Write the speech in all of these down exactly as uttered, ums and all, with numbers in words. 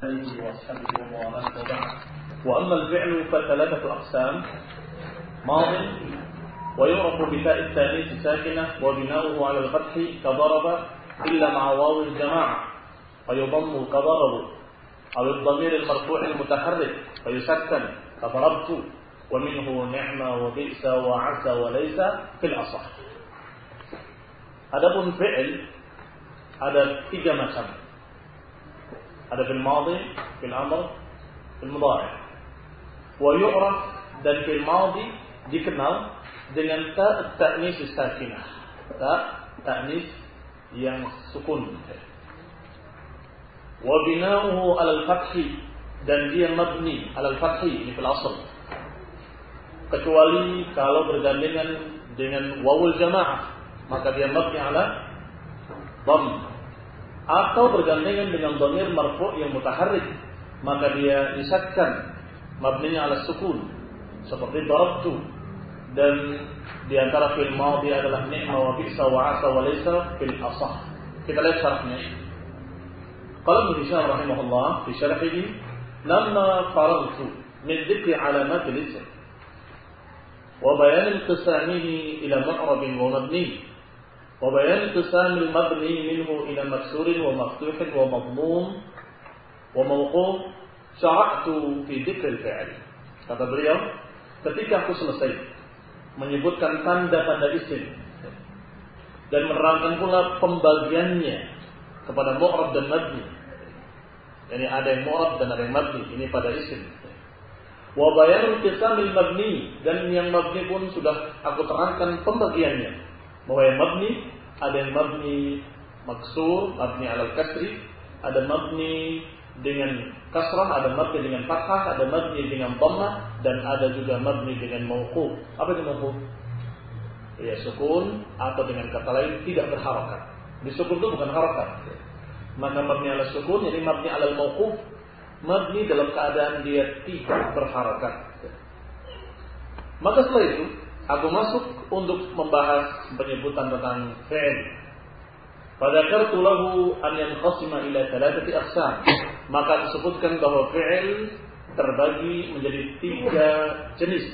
وأما الفعل فثلاثة أقسام: ماض ويعرف بتاء التانيث ساكنة وبناؤه على الفتح كضرب إلا مع واو الجماعة فيضم كضرب، أو الضمير المرفوع المتحرك فيسكن كضربت، ومنه نعم وبئس وعسى وليس في الأصح. Adapun fi'il ada tiga macam. Ada fil madhi, fil amr, fil mudhari'. Wa yu'raf, dan fil madhi dikenal dengan ta' ta'nis sakinah. Ta' ta'nis yang sukun. Wa bina'uhu 'ala al-fathi, dan dia mabni 'ala al-fathi, ini fil asl. Kecuali kalau bergandengan dengan wawul jamaah, maka dia mabni 'ala dhamm. Atau bergandengan dengan dhamir marfu' yang mutaharrik, maka dia disakkan mabninya 'ala sukun, seperti darabtu. Dan di antara fil madhi adalah ni'ma wa bi'sa wa 'asa wa laysa fil asah. Kita lihat syarahnya. Qala Ibnu Hisham rahimahullah fi syarhihi, lamma faragtu min dzikri 'alamat al-ism wa bayan inqisamihi ila mu'rab wa mabni wa bayan inqisam al-mabni minhu ila maksur wa maftuh wa madmum wa mawquf, syara'tu fi dzikri al-fi'l. Kata beliau, ketika aku selesai menyebutkan tanda-tanda isim dan menerangkan pula pembagiannya kepada mu'rab dan mabni. Yani ada yang mu'rab dan ada yang mabni, ini pada isim. Wa bayan inqisamil mabni, dan yang mabni pun sudah aku terangkan pembagiannya. Bahwa yang mabni, ada yang mabni maksur, mabni alal kasri, ada mabni dengan kasrah, ada mabni dengan fathah, ada mabni dengan dhammah, dan ada juga mabni dengan mauquf. Apa itu mauquf? Ya, sukun, atau dengan kata lain tidak berharakat. Di sukun itu bukan harakat. Maka mabni ala sukun, jadi mabni ala mauquf, mabni dalam keadaan dia tidak berharakat. Maka setelah itu aku masuk untuk membahas penyebutan tentang fi'il. Fadzakartu lahu an yanqasima ila thalathati aqsam. Maka disebutkan bahwa fi'il terbagi menjadi tiga jenis.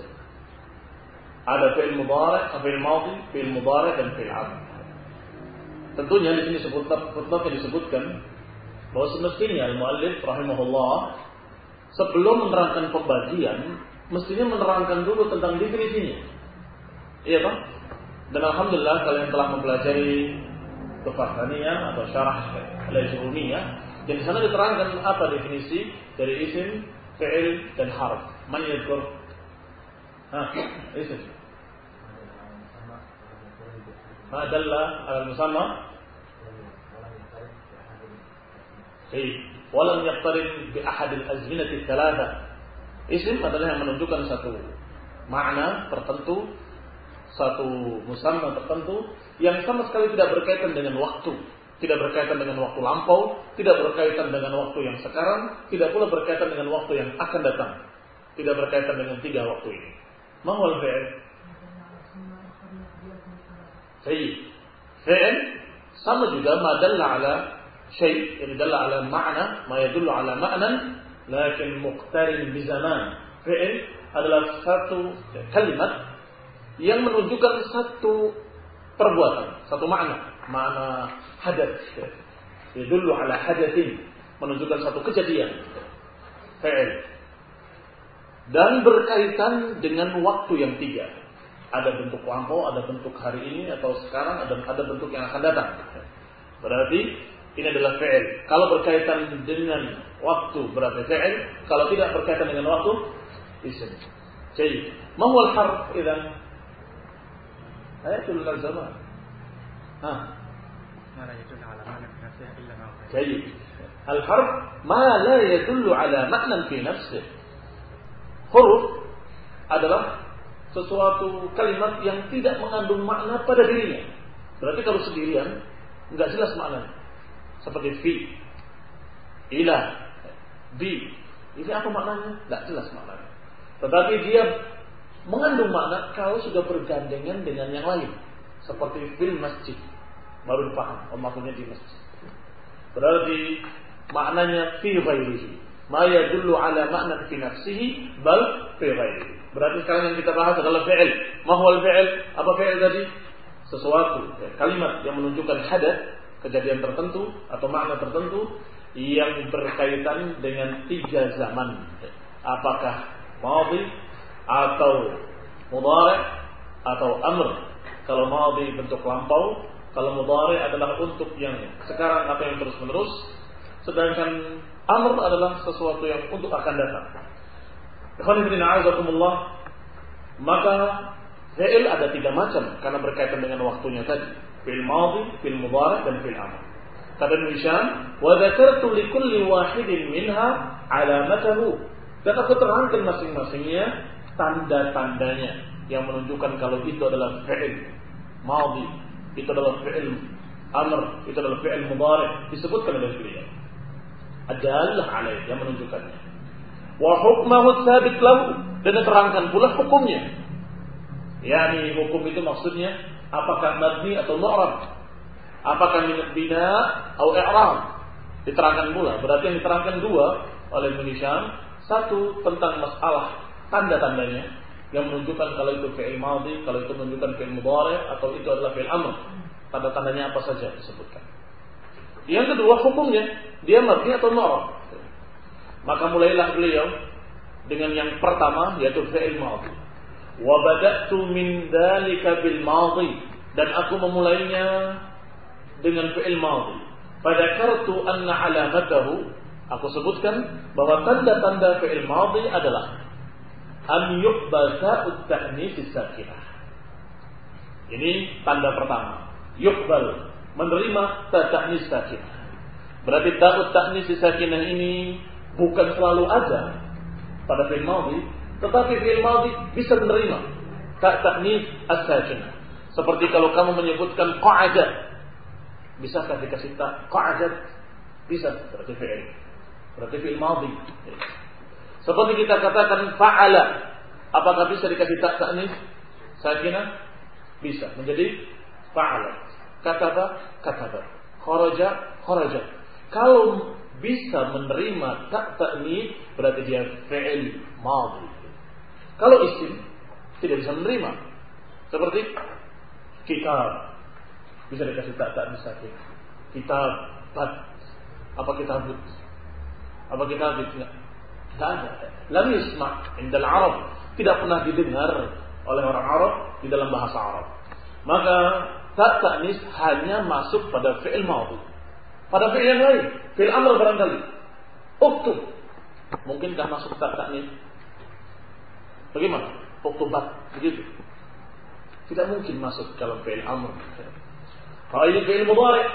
Ada fi'il mudhari', fi'il madhi, fi'il mudhari' dan fi'il amr. Tentunya di sini footnote disebutkan bahwa semestinya al-muallif rahimahullah sebelum menerangkan pembagian mestinya menerangkan dulu tentang definisinya. Iya kan? Dan alhamdulillah kalian telah mempelajari Tufahaniyah atau syarah al-Ajrumiyah, dan di sana diterangkan apa definisi dari isim, fi'il dan harf. Man yadhkur? Hah, isim. Ma dalla al-musamma. Baik. Walam yaqtarin bi ahad al-azminati ats-tsalatsa. Isim adalah yang menunjukkan satu makna tertentu, satu musamma tertentu yang sama sekali tidak berkaitan dengan waktu, tidak berkaitan dengan waktu lampau, tidak berkaitan dengan waktu yang sekarang, tidak pula berkaitan dengan waktu yang akan datang, tidak berkaitan dengan tiga waktu ini. Mahwal fi'il. Baik. Fi'il sama juga ma dalla ala syai', yang dalla ala ma'na, ma yadullu ala ma'nan lakin muqtarin bi zaman. Fi'il adalah satu kalimat yang menunjukkan satu perbuatan, satu makna, makna hadath. Yadullu ala hadathin, menunjukkan satu kejadian. Fi'il. Dan berkaitan dengan waktu yang tiga. Ada bentuk lampau, ada bentuk hari ini atau sekarang, ada ada bentuk yang akan datang. Berarti ini adalah fi'il. Kalau berkaitan dengan waktu berarti fi'il, kalau tidak berkaitan dengan waktu isim. Jadi, ma huwa al-harf idzan? Ayatul zaman. Ha. Ma la yadullu ala ma'nan fi nafsihi illa ma huwa. Jadi, al-harf ma la yadullu ala ma'nan fi nafsihi. Huruf adalah sesuatu kalimat yang tidak mengandung makna pada dirinya. Berarti kalau sendirian enggak jelas maknanya. Seperti fi, ila, bi. Ini apa maknanya? Tidak jelas maknanya. Tetapi dia mengandung makna kalau sudah bergandengan dengan yang lain. Seperti fil masjid. Baru dipaham, oh maksudnya di masjid. Berarti maknanya fi ghairihi. Ma yadullu ala ma'na fi nafsihi bal fi ghairihi. Berarti sekarang yang kita bahas adalah fi'il. Ma huwa al-fi'il? Apa fi'il tadi? Sesuatu, ya, kalimat yang menunjukkan hadath, kejadian tertentu atau makna tertentu yang berkaitan dengan tiga zaman. Apakah madhi atau mudhari atau amr. Kalau madhi bentuk lampau, kalau mudhari adalah untuk yang sekarang atau yang terus-menerus, sedangkan amr adalah sesuatu yang untuk akan datang. Ikhwan fillah a'azakumullah, maka fi'il ada tiga macam karena berkaitan dengan waktunya tadi. Fi'il madhi, fi'il mudhari dan fi'il amr. Kata Ibnu Hisham, wa dzakartu li kulli wahidin minha alamatahu. Dan aku terangkan masing-masingnya tanda-tandanya yang menunjukkan kalau itu adalah fi'il madhi, itu adalah fi'il amr, itu adalah fi'il mudhari, disebutkan oleh beliau. Adallah alaih, yang menunjukkannya. Wa hukmahu tsabit lahu, dan diterangkan pula hukumnya. Yani hukum itu maksudnya apakah mabni atau mu'rab, apakah min bina atau i'rab, diterangkan pula. Berarti yang diterangkan dua oleh Ibnu Hisham, satu tentang masalah tanda-tandanya yang menunjukkan kalau itu fi'il madhi, kalau itu menunjukkan fi'il mudhari atau itu adalah fi'il amr. Tanda-tandanya apa saja disebutkan. Yang kedua hukumnya, dia mabni atau mu'rab. Maka mulailah beliau dengan yang pertama yaitu fi'il madhi. Wa bada'tu min dzalika bil madhi, dan aku memulainya dengan fi'il madhi. Fadzakartu anna alamatahu, aku sebutkan bahwa tanda-tanda fi'il madhi adalah an yuqbal ta'ut ta'nis sakinah. Ini tanda pertama. Yuqbal, menerima ta'nis sakinah. Berarti ta'ut ta'nis sakinah ini bukan selalu ada pada fi'il madhi, tetapi fi'il madhi bisa menerima ta'nis as-sakinah. Seperti kalau kamu menyebutkan qa'adat, bisakah dikasih ta' qa'adat? Bisa, berarti fi'il. Berarti fi'il madhi. Seperti kita katakan fa'ala, apakah bisa dikasih ta' ta'nis sakinah? Bisa, menjadi fa'ala. Kataba, kataba. Kharaja, kharaja. Kalau bisa menerima ta' ta'nis, berarti dia fi'il madhi. Kalau isim tidak bisa menerima, seperti kitab, bisa dikasih ta' ta'nis sakinah. Kitab, bat. Apa kitabut? Apa kitabut? Tidak ada. Lam yusma' indal Arab, tidak pernah didengar oleh orang Arab di dalam bahasa Arab. Maka ta' ta'nis hanya masuk pada fi'il madhi. Pada fi'il yang lain, fi'il amr barangkali. Uktub, mungkinkah masuk ta' ta'nis? Bagaimana? Uktubat, begitu. Tidak mungkin masuk kalau fi'il amr. Kalau ini fi'il mudhari,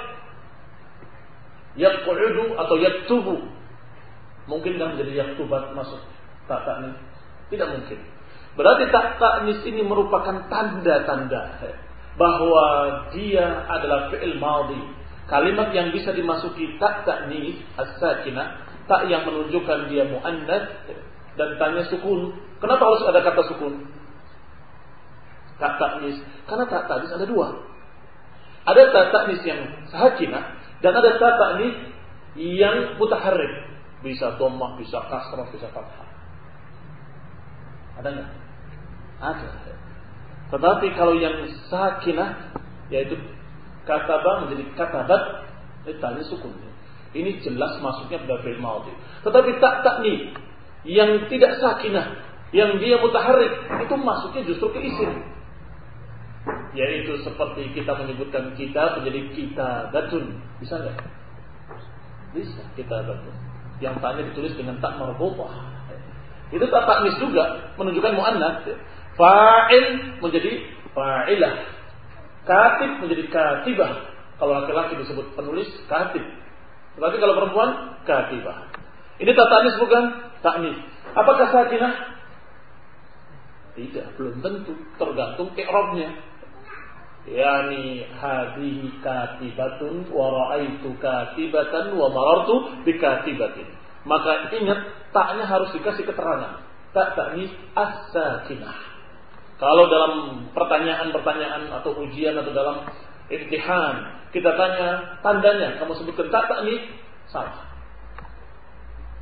yaq'udu atau yaktubu, mungkinkah menjadi yaktubat masuk ta' ta'nis? Tidak mungkin. Berarti ta' ta'nis ini merupakan tanda-tanda bahwa dia adalah fi'il madhi. Kalimat yang bisa dimasuki ta' ta'nis as-sakinah, ta' yang menunjukkan dia muannats dan ta'nya sukun. Kenapa harus ada kata sukun? Ta' ta'nis, karena ta' ta'nis ada dua. Ada ta' ta'nis yang sakinah dan ada ta' ta'nis yang mutaharrik. Bisa dhammah, bisa kasrah, bisa fathah. Ada enggak? Ada. Tetapi kalau yang sakinah, yaitu kataba menjadi katabat, itu tadi sukun. Ini jelas masuknya pada fi'il madhi. Tetapi ta' ta'nis yang tidak sakinah, yang dia mutaharrik, itu masuknya justru ke isim. Yaitu seperti kita menyebutkan kita menjadi kitabatun. Bisa enggak? Bisa, kitabatun. Yang ta'nya ditulis dengan ta' marbutah. Itu ta' ta'nis juga menunjukkan muannats. Fa'il menjadi fa'ilah. Katib menjadi katibah. Kalau laki-laki disebut penulis, katib. Tetapi kalau perempuan, katibah. Ini ta' ta'nis bukan? Ta'nis. Apakah sakinah? Tidak, belum tentu. Tergantung i'rabnya. Yani hadhihi katibatun wa ra'aitu katibatan wa marartu bi katibatin. Maka ingat, ta'nya harus dikasih keterangan. Ta' ta'nis as-sakinah. Kalau dalam pertanyaan-pertanyaan atau ujian atau dalam imtihan kita tanya tandanya, kamu sebutkan ta' ta'nis, salah.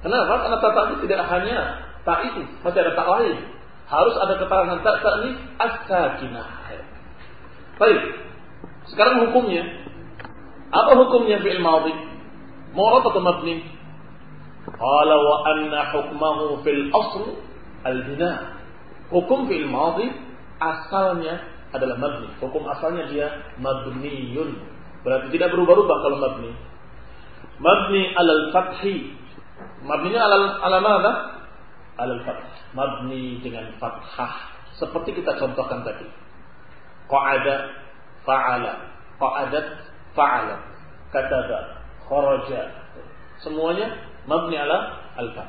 Kenapa? Karena ta ta'nis tidak hanya ta itu, masih ada ta lain. Harus ada keterangan ta ta'nis as-sakinah. Baik. Sekarang hukumnya. Apa hukumnya fi'il madhi? Mu'rab atau mabni? Qala wa anna hukmahu fil asl al-bina. Hukum fi'il madhi asalnya adalah mabni. Hukum asalnya dia mabniyun. Berarti tidak berubah-ubah kalau mabni. Mabni alal fathi. Mabninya alal ala mana? Alal fath. Mabni dengan fathah. Seperti kita contohkan tadi. Qa'ada fa'ala. Qa'adat fa'alat. Kataba kharaja. Semuanya mabni ala al-fath.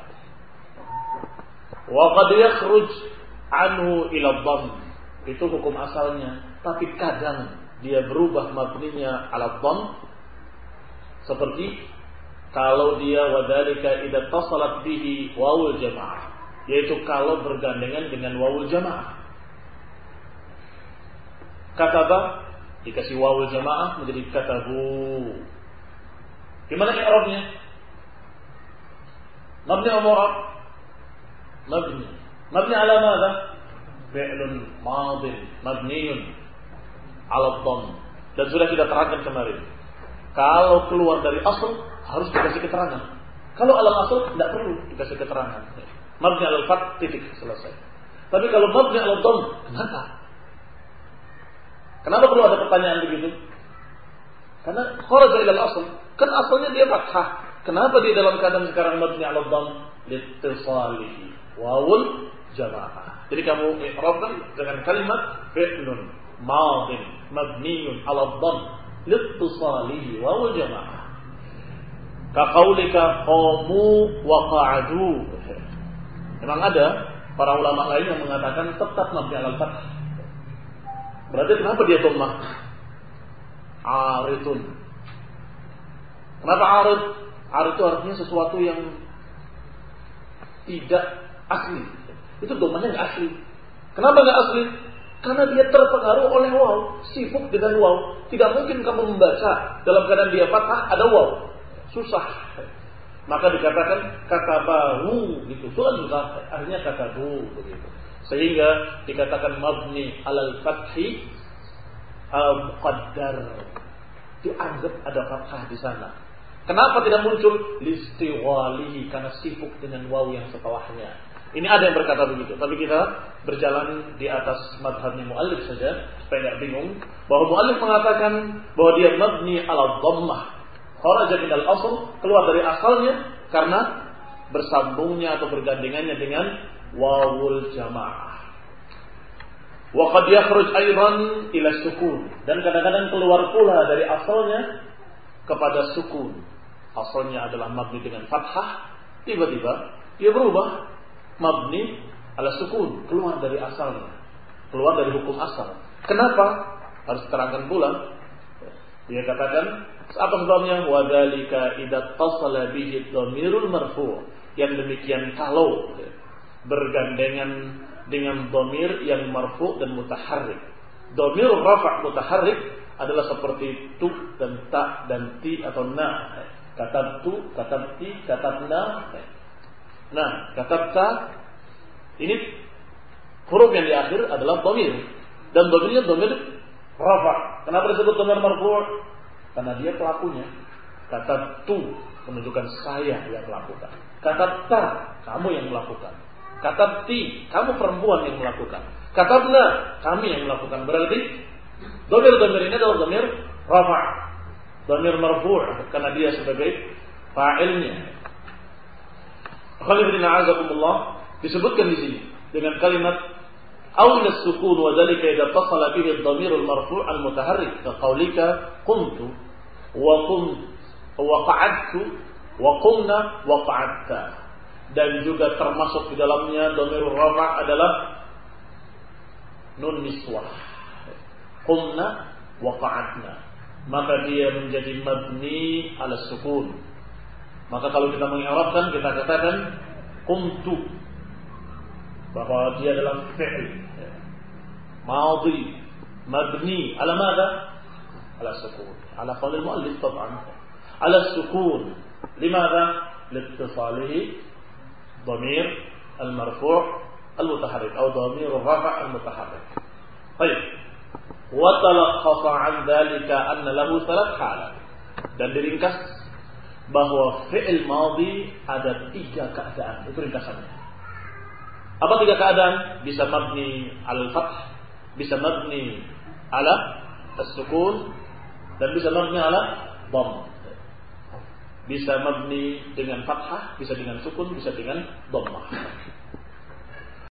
Wa qad yakhruj anhu ila dhamm. Itu hukum asalnya, tapi kadang dia berubah mabninya ala dhamm, seperti kalau dia wadalika idza tasalat bihi wawul jamaah, yaitu kalau bergandengan dengan wawul jamaah. Kataba dikasih wawul jamaah menjadi katabu. Gimana i'rabnya? Mabni atau mu'rab? Mabni. Mabni ala madza? Fi'lun madin mabniyun ala dhamm. Dan sudah kita terangkan kemarin, kalau keluar dari asal harus dikasih keterangan. Kalau alam asal tidak perlu dikasih keterangan. Mabni ala fath, titik, selesai. Tapi kalau mabni ala dhamm, kenapa? Kenapa perlu ada pertanyaan begitu? Karena kharaja ila al-asl, kan asalnya dia fathah. Kenapa dia dalam keadaan sekarang mabni ala dhamm? Liittisalihi wawul jamaah. Jadi kamu i'rabkan dengan kalimat fi'lun madin mabniyun ala dhamm liittisalihi wawul jamaah. Ka qaulika qamu wa qa'adu. Memang ada para ulama lain yang mengatakan tetap mabni ala fath. Berarti kenapa dia dhammah? Aridun. Kenapa arid? Arid itu artinya sesuatu yang tidak asli. Itu dhammahnya enggak asli. Kenapa enggak asli? Karena dia terpengaruh oleh waw, sibuk dengan waw. Tidak mungkin kamu membaca dalam keadaan dia fathah ada waw. Susah. Maka dikatakan katabahu gitu. Soal juga akhirnya katabu begitu. Sehingga dikatakan mabni alal fathi al-muqaddar. Dianggap ada fathah di sana. Kenapa tidak muncul listiwalihi? Karena sibuk dengan waw yang setelahnya. Ini ada yang berkata begitu. Tapi kita berjalan di atas madhabnya mu'allif saja supaya tidak bingung. Bahwa mu'allif mengatakan bahwa dia mabni ala dhammah. Kharaja minal asl, keluar dari asalnya karena bersambungnya atau bergandengannya dengan wawul jamaah. Wa qad yakhruj aidan ila sukun, dan kadang-kadang keluar pula dari asalnya kepada sukun. Asalnya adalah mabni dengan fathah, tiba-tiba dia berubah mabni ala sukun, keluar dari asalnya, keluar dari hukum asal. Kenapa? Harus terangkan pula. Dia katakan apa sebabnya? Wa dzalika idza tasala bihi dhamirul marfu'. Yang demikian kalau bergandengan dengan dhamir yang marfu' dan mutaharrik. Dhamir rafa' mutaharrik adalah seperti tu dan ta dan ti atau na. Katabtu, katabti, katabna. Nah, katabta ini huruf yang di akhir adalah dhamir, dan dhamirnya dhamir rafa'. Kenapa disebut dhamir marfu'? Karena dia pelakunya. Katabtu menunjukkan saya yang melakukan. Katabta, kamu yang melakukan. Katabti, kamu perempuan yang melakukan. Katabna, kami yang melakukan. Berarti dhamir-dhamir ini adalah dhamir rafa', dhamir marfu' karena dia sebagai fa'ilnya. Khalifina azakumullah disebutkan di sini dengan kalimat awla sukun wa dzalika idza tasala bihi ad-dhamir al-marfu' al-mutaharrik ka qaulika qumtu wa qum wa qa'adtu wa qumna wa qa'adta. Dan juga termasuk di dalamnya dhamir rafa' adalah nun niswah. Qumna wa qa'adna. Maka dia menjadi mabni ala sukun. Maka kalau kita mengi'rabkan, kita katakan qumtu, bahwa dia adalah fi'il madhi mabni ala madha? Ala sukun. Ala qaul al-muallif tab'an. Ala sukun. Limadha? liittisalihi dhamir al-marfu' al-mutaharrik atau dhamir ar-rafa' al-mutaharrik. Baik. Wa talaqqasa 'an dzalika anna lahu thalath halat. Dan diringkas bahwa fi'il madhi ada tiga keadaan. Itu ringkasannya. Apa tiga keadaan? Bisa mabni al-fath, bisa mabni ala as-sukun, dan bisa mabni ala dhamm. Bisa mabni dengan fathah, bisa dengan sukun, bisa dengan dhammah.